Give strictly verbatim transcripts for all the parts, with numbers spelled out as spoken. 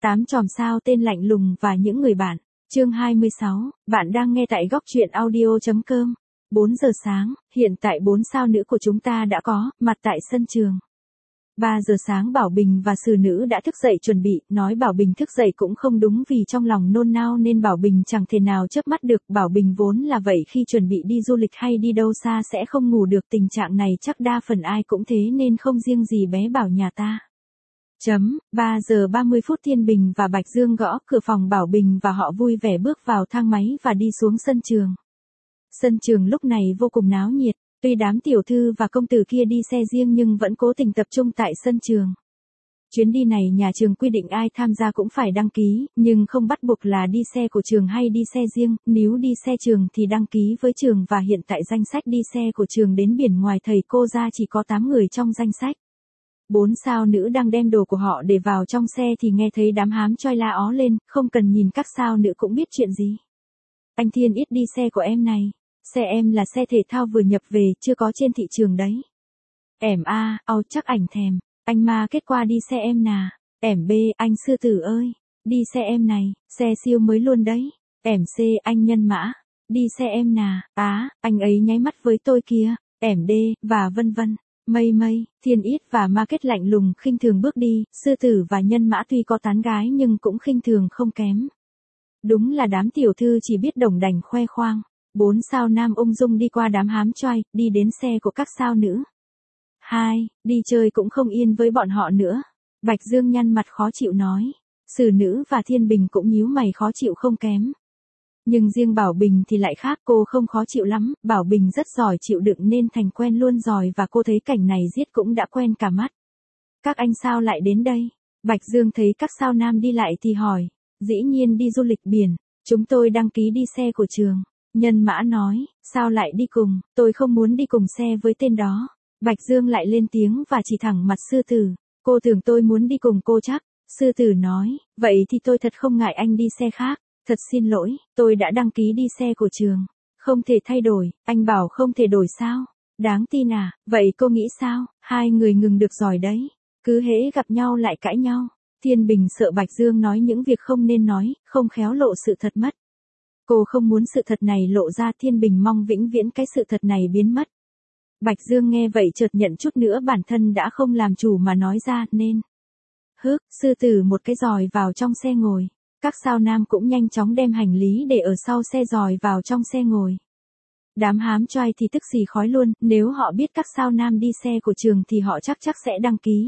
Tám chòm sao tên lạnh lùng và những người bạn. Chương hai mươi sáu, bạn đang nghe tại góc truyện audio chấm com. bốn giờ sáng, hiện tại bốn sao nữ của chúng ta đã có mặt tại sân trường. ba giờ sáng Bảo Bình và Sử Nữ đã thức dậy chuẩn bị, nói Bảo Bình thức dậy cũng không đúng vì trong lòng nôn nao nên Bảo Bình chẳng thể nào chớp mắt được. Bảo Bình vốn là vậy, khi chuẩn bị đi du lịch hay đi đâu xa sẽ không ngủ được, tình trạng này chắc đa phần ai cũng thế nên không riêng gì bé Bảo nhà ta. Chấm, ba giờ ba mươi phút Thiên Bình và Bạch Dương gõ cửa phòng Bảo Bình và họ vui vẻ bước vào thang máy và đi xuống sân trường. Sân trường lúc này vô cùng náo nhiệt, tuy đám tiểu thư và công tử kia đi xe riêng nhưng vẫn cố tình tập trung tại sân trường. Chuyến đi này nhà trường quy định ai tham gia cũng phải đăng ký, nhưng không bắt buộc là đi xe của trường hay đi xe riêng, nếu đi xe trường thì đăng ký với trường và hiện tại danh sách đi xe của trường đến biển ngoài thầy cô ra chỉ có tám người trong danh sách. Bốn sao nữ đang đem đồ của họ để vào trong xe thì nghe thấy đám hám choi la ó lên, không cần nhìn các sao nữ cũng biết chuyện gì. Anh Thiên ít đi xe của em này. Xe em là xe thể thao vừa nhập về, chưa có trên thị trường đấy. Ẻm A, ao chắc ảnh thèm. Anh Ma kết qua đi xe em nà. Ẻm B, anh Sư Tử ơi. Đi xe em này, xe siêu mới luôn đấy. Ẻm C, anh Nhân Mã. Đi xe em nà. Á, anh ấy nháy mắt với tôi kia. Ẻm D, và vân vân. Mây mây, Thiên Ít và Ma kết lạnh lùng khinh thường bước đi, Sư Tử và Nhân Mã tuy có tán gái nhưng cũng khinh thường không kém. Đúng là đám tiểu thư chỉ biết đồng đành khoe khoang. Bốn sao nam ung dung đi qua đám hám choai, đi đến xe của các sao nữ. Hai, đi chơi cũng không yên với bọn họ nữa. Bạch Dương nhăn mặt khó chịu nói. Sử Nữ và Thiên Bình cũng nhíu mày khó chịu không kém. Nhưng riêng Bảo Bình thì lại khác, cô không khó chịu lắm, Bảo Bình rất giỏi chịu đựng nên thành quen luôn rồi và cô thấy cảnh này giết cũng đã quen cả mắt. Các anh sao lại đến đây? Bạch Dương thấy các sao nam đi lại thì hỏi. Dĩ nhiên đi du lịch biển, chúng tôi đăng ký đi xe của trường. Nhân Mã nói, sao lại đi cùng, tôi không muốn đi cùng xe với tên đó. Bạch Dương lại lên tiếng và chỉ thẳng mặt Sư Tử, cô tưởng tôi muốn đi cùng cô chắc. Sư Tử nói, vậy thì tôi thật không ngại anh đi xe khác, thật xin lỗi, tôi đã đăng ký đi xe của trường. Không thể thay đổi, anh bảo không thể đổi sao? Đáng tin à, vậy cô nghĩ sao? Hai người ngừng được rồi đấy, cứ hễ gặp nhau lại cãi nhau. Thiên Bình sợ Bạch Dương nói những việc không nên nói, không khéo lộ sự thật mất. Cô không muốn sự thật này lộ ra, Thiên Bình mong vĩnh viễn cái sự thật này biến mất. Bạch Dương nghe vậy chợt nhận chút nữa bản thân đã không làm chủ mà nói ra nên. Hước, Sư Tử một cái giòi vào trong xe ngồi. Các sao nam cũng nhanh chóng đem hành lý để ở sau xe giòi vào trong xe ngồi. Đám hám choai thì tức xì khói luôn, nếu họ biết các sao nam đi xe của trường thì họ chắc chắc sẽ đăng ký.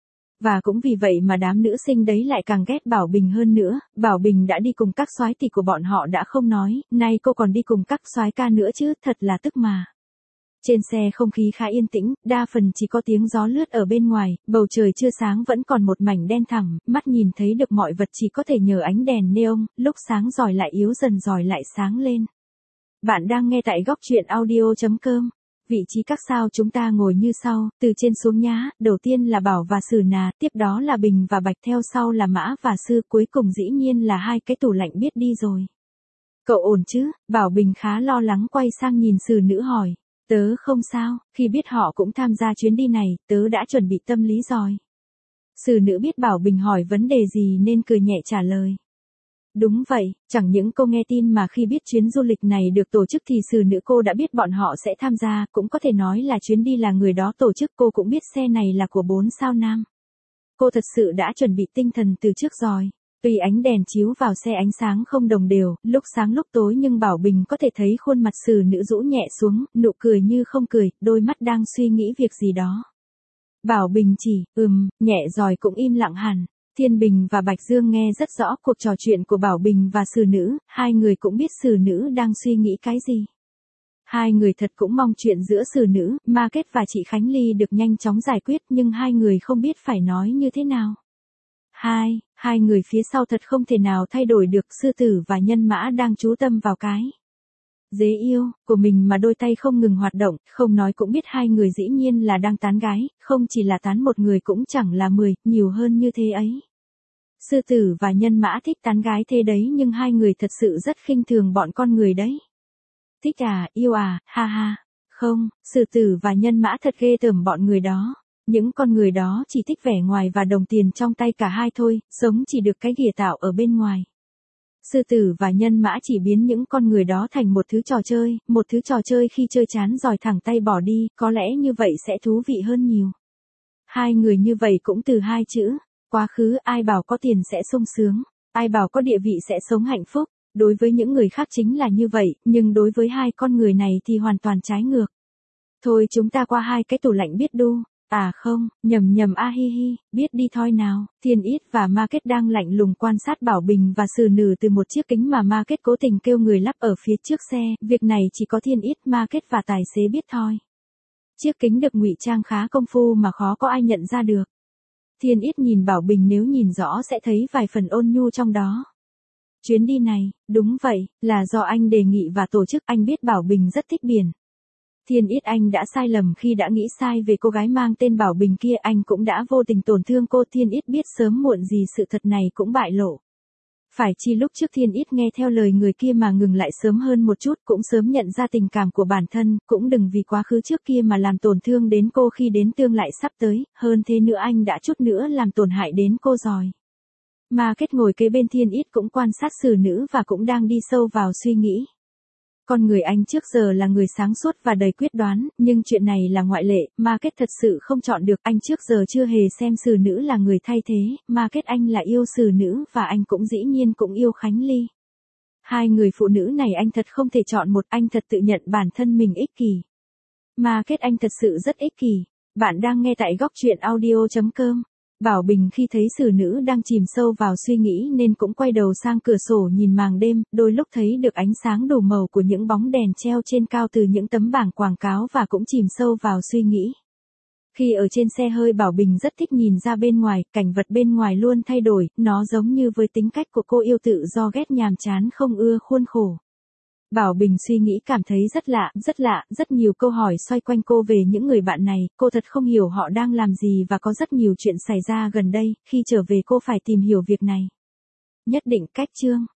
Và cũng vì vậy mà đám nữ sinh đấy lại càng ghét Bảo Bình hơn nữa, Bảo Bình đã đi cùng các soái tỷ của bọn họ đã không nói, nay cô còn đi cùng các soái ca nữa chứ, thật là tức mà. Trên xe không khí khá yên tĩnh, đa phần chỉ có tiếng gió lướt ở bên ngoài, bầu trời chưa sáng vẫn còn một mảnh đen thẳm, mắt nhìn thấy được mọi vật chỉ có thể nhờ ánh đèn neon, lúc sáng rồi lại yếu dần rồi lại sáng lên. Bạn đang nghe tại góc truyện audio chấm com. Vị trí các sao chúng ta ngồi như sau, từ trên xuống nhá, đầu tiên là Bảo và Sử Nà, tiếp đó là Bình và Bạch, theo sau là Mã và Sư, cuối cùng dĩ nhiên là hai cái tủ lạnh biết đi rồi. Cậu ổn chứ? Bảo Bình khá lo lắng quay sang nhìn Sử Nữ hỏi. Tớ không sao, khi biết họ cũng tham gia chuyến đi này, tớ đã chuẩn bị tâm lý rồi. Sử Nữ biết Bảo Bình hỏi vấn đề gì nên cười nhẹ trả lời. Đúng vậy, chẳng những cô nghe tin mà khi biết chuyến du lịch này được tổ chức thì Sử Nữ cô đã biết bọn họ sẽ tham gia, cũng có thể nói là chuyến đi là người đó tổ chức, cô cũng biết xe này là của bốn sao nam. Cô thật sự đã chuẩn bị tinh thần từ trước rồi. Tuy ánh đèn chiếu vào xe ánh sáng không đồng đều, lúc sáng lúc tối nhưng Bảo Bình có thể thấy khuôn mặt Sử Nữ rũ nhẹ xuống, nụ cười như không cười, đôi mắt đang suy nghĩ việc gì đó. Bảo Bình chỉ, ừm, nhẹ rồi cũng im lặng hẳn. Thiên Bình và Bạch Dương nghe rất rõ cuộc trò chuyện của Bảo Bình và Sử Nữ, hai người cũng biết Sử Nữ đang suy nghĩ cái gì. Hai người thật cũng mong chuyện giữa Sử Nữ, Ma Kết và chị Khánh Ly được nhanh chóng giải quyết nhưng hai người không biết phải nói như thế nào. Hai, hai người phía sau thật không thể nào thay đổi được, Sư Tử và Nhân Mã đang chú tâm vào cái dế yêu của mình mà đôi tay không ngừng hoạt động, không nói cũng biết hai người dĩ nhiên là đang tán gái, không chỉ là tán một người cũng chẳng là mười, nhiều hơn như thế ấy. Sư Tử và Nhân Mã thích tán gái thế đấy nhưng hai người thật sự rất khinh thường bọn con người đấy. Thích à, yêu à, ha ha. Không, Sử Tử và Nhân Mã thật ghê tởm bọn người đó. Những con người đó chỉ thích vẻ ngoài và đồng tiền trong tay cả hai thôi, sống chỉ được cái ghìa tạo ở bên ngoài. Sư tử và nhân mã chỉ biến những con người đó thành một thứ trò chơi, một thứ trò chơi khi chơi chán giỏi thẳng tay bỏ đi, có lẽ như vậy sẽ thú vị hơn nhiều. Hai người như vậy cũng từ hai chữ, quá khứ. Ai bảo có tiền sẽ sung sướng, ai bảo có địa vị sẽ sống hạnh phúc, đối với những người khác chính là như vậy, nhưng đối với hai con người này thì hoàn toàn trái ngược. Thôi chúng ta qua hai cái tủ lạnh biết đu. À không, nhầm nhầm a hi hi, biết đi thôi nào. Thiên Ít và Market đang lạnh lùng quan sát Bảo Bình và Sử Nữ từ một chiếc kính mà Market cố tình kêu người lắp ở phía trước xe, việc này chỉ có Thiên Ít, Market và tài xế biết thôi. Chiếc kính được ngụy trang khá công phu mà khó có ai nhận ra được. Thiên Ít nhìn Bảo Bình, nếu nhìn rõ sẽ thấy vài phần ôn nhu trong đó. Chuyến đi này, đúng vậy, là do anh đề nghị và tổ chức. Anh biết Bảo Bình rất thích biển. Thiên Ít, anh đã sai lầm khi đã nghĩ sai về cô gái mang tên Bảo Bình kia, anh cũng đã vô tình tổn thương cô. Thiên Ít biết sớm muộn gì sự thật này cũng bại lộ. Phải chi lúc trước Thiên Ít nghe theo lời người kia mà ngừng lại sớm hơn một chút, cũng sớm nhận ra tình cảm của bản thân, cũng đừng vì quá khứ trước kia mà làm tổn thương đến cô khi đến tương lại sắp tới, hơn thế nữa anh đã chút nữa làm tổn hại đến cô rồi. Market ngồi kế bên Thiên Ít cũng quan sát Sử Nữ và cũng đang đi sâu vào suy nghĩ. Con người anh trước giờ là người sáng suốt và đầy quyết đoán, nhưng chuyện này là ngoại lệ, Market thật sự không chọn được. Anh trước giờ chưa hề xem Sử Nữ là người thay thế, Market anh là yêu Sử Nữ và anh cũng dĩ nhiên cũng yêu Khánh Ly. Hai người phụ nữ này anh thật không thể chọn một, anh thật tự nhận bản thân mình ích kỷ. Market anh thật sự rất ích kỷ. Bạn đang nghe tại góc truyện audio chấm com. Bảo Bình khi thấy Sử Nữ đang chìm sâu vào suy nghĩ nên cũng quay đầu sang cửa sổ nhìn màng đêm, đôi lúc thấy được ánh sáng đủ màu của những bóng đèn treo trên cao từ những tấm bảng quảng cáo và cũng chìm sâu vào suy nghĩ. Khi ở trên xe hơi, Bảo Bình rất thích nhìn ra bên ngoài, cảnh vật bên ngoài luôn thay đổi, nó giống như với tính cách của cô yêu tự do, ghét nhàm chán, không ưa khuôn khổ. Bảo Bình suy nghĩ cảm thấy rất lạ, rất lạ, rất nhiều câu hỏi xoay quanh cô về những người bạn này, cô thật không hiểu họ đang làm gì và có rất nhiều chuyện xảy ra gần đây, khi trở về cô phải tìm hiểu việc này. Nhất định cách chương.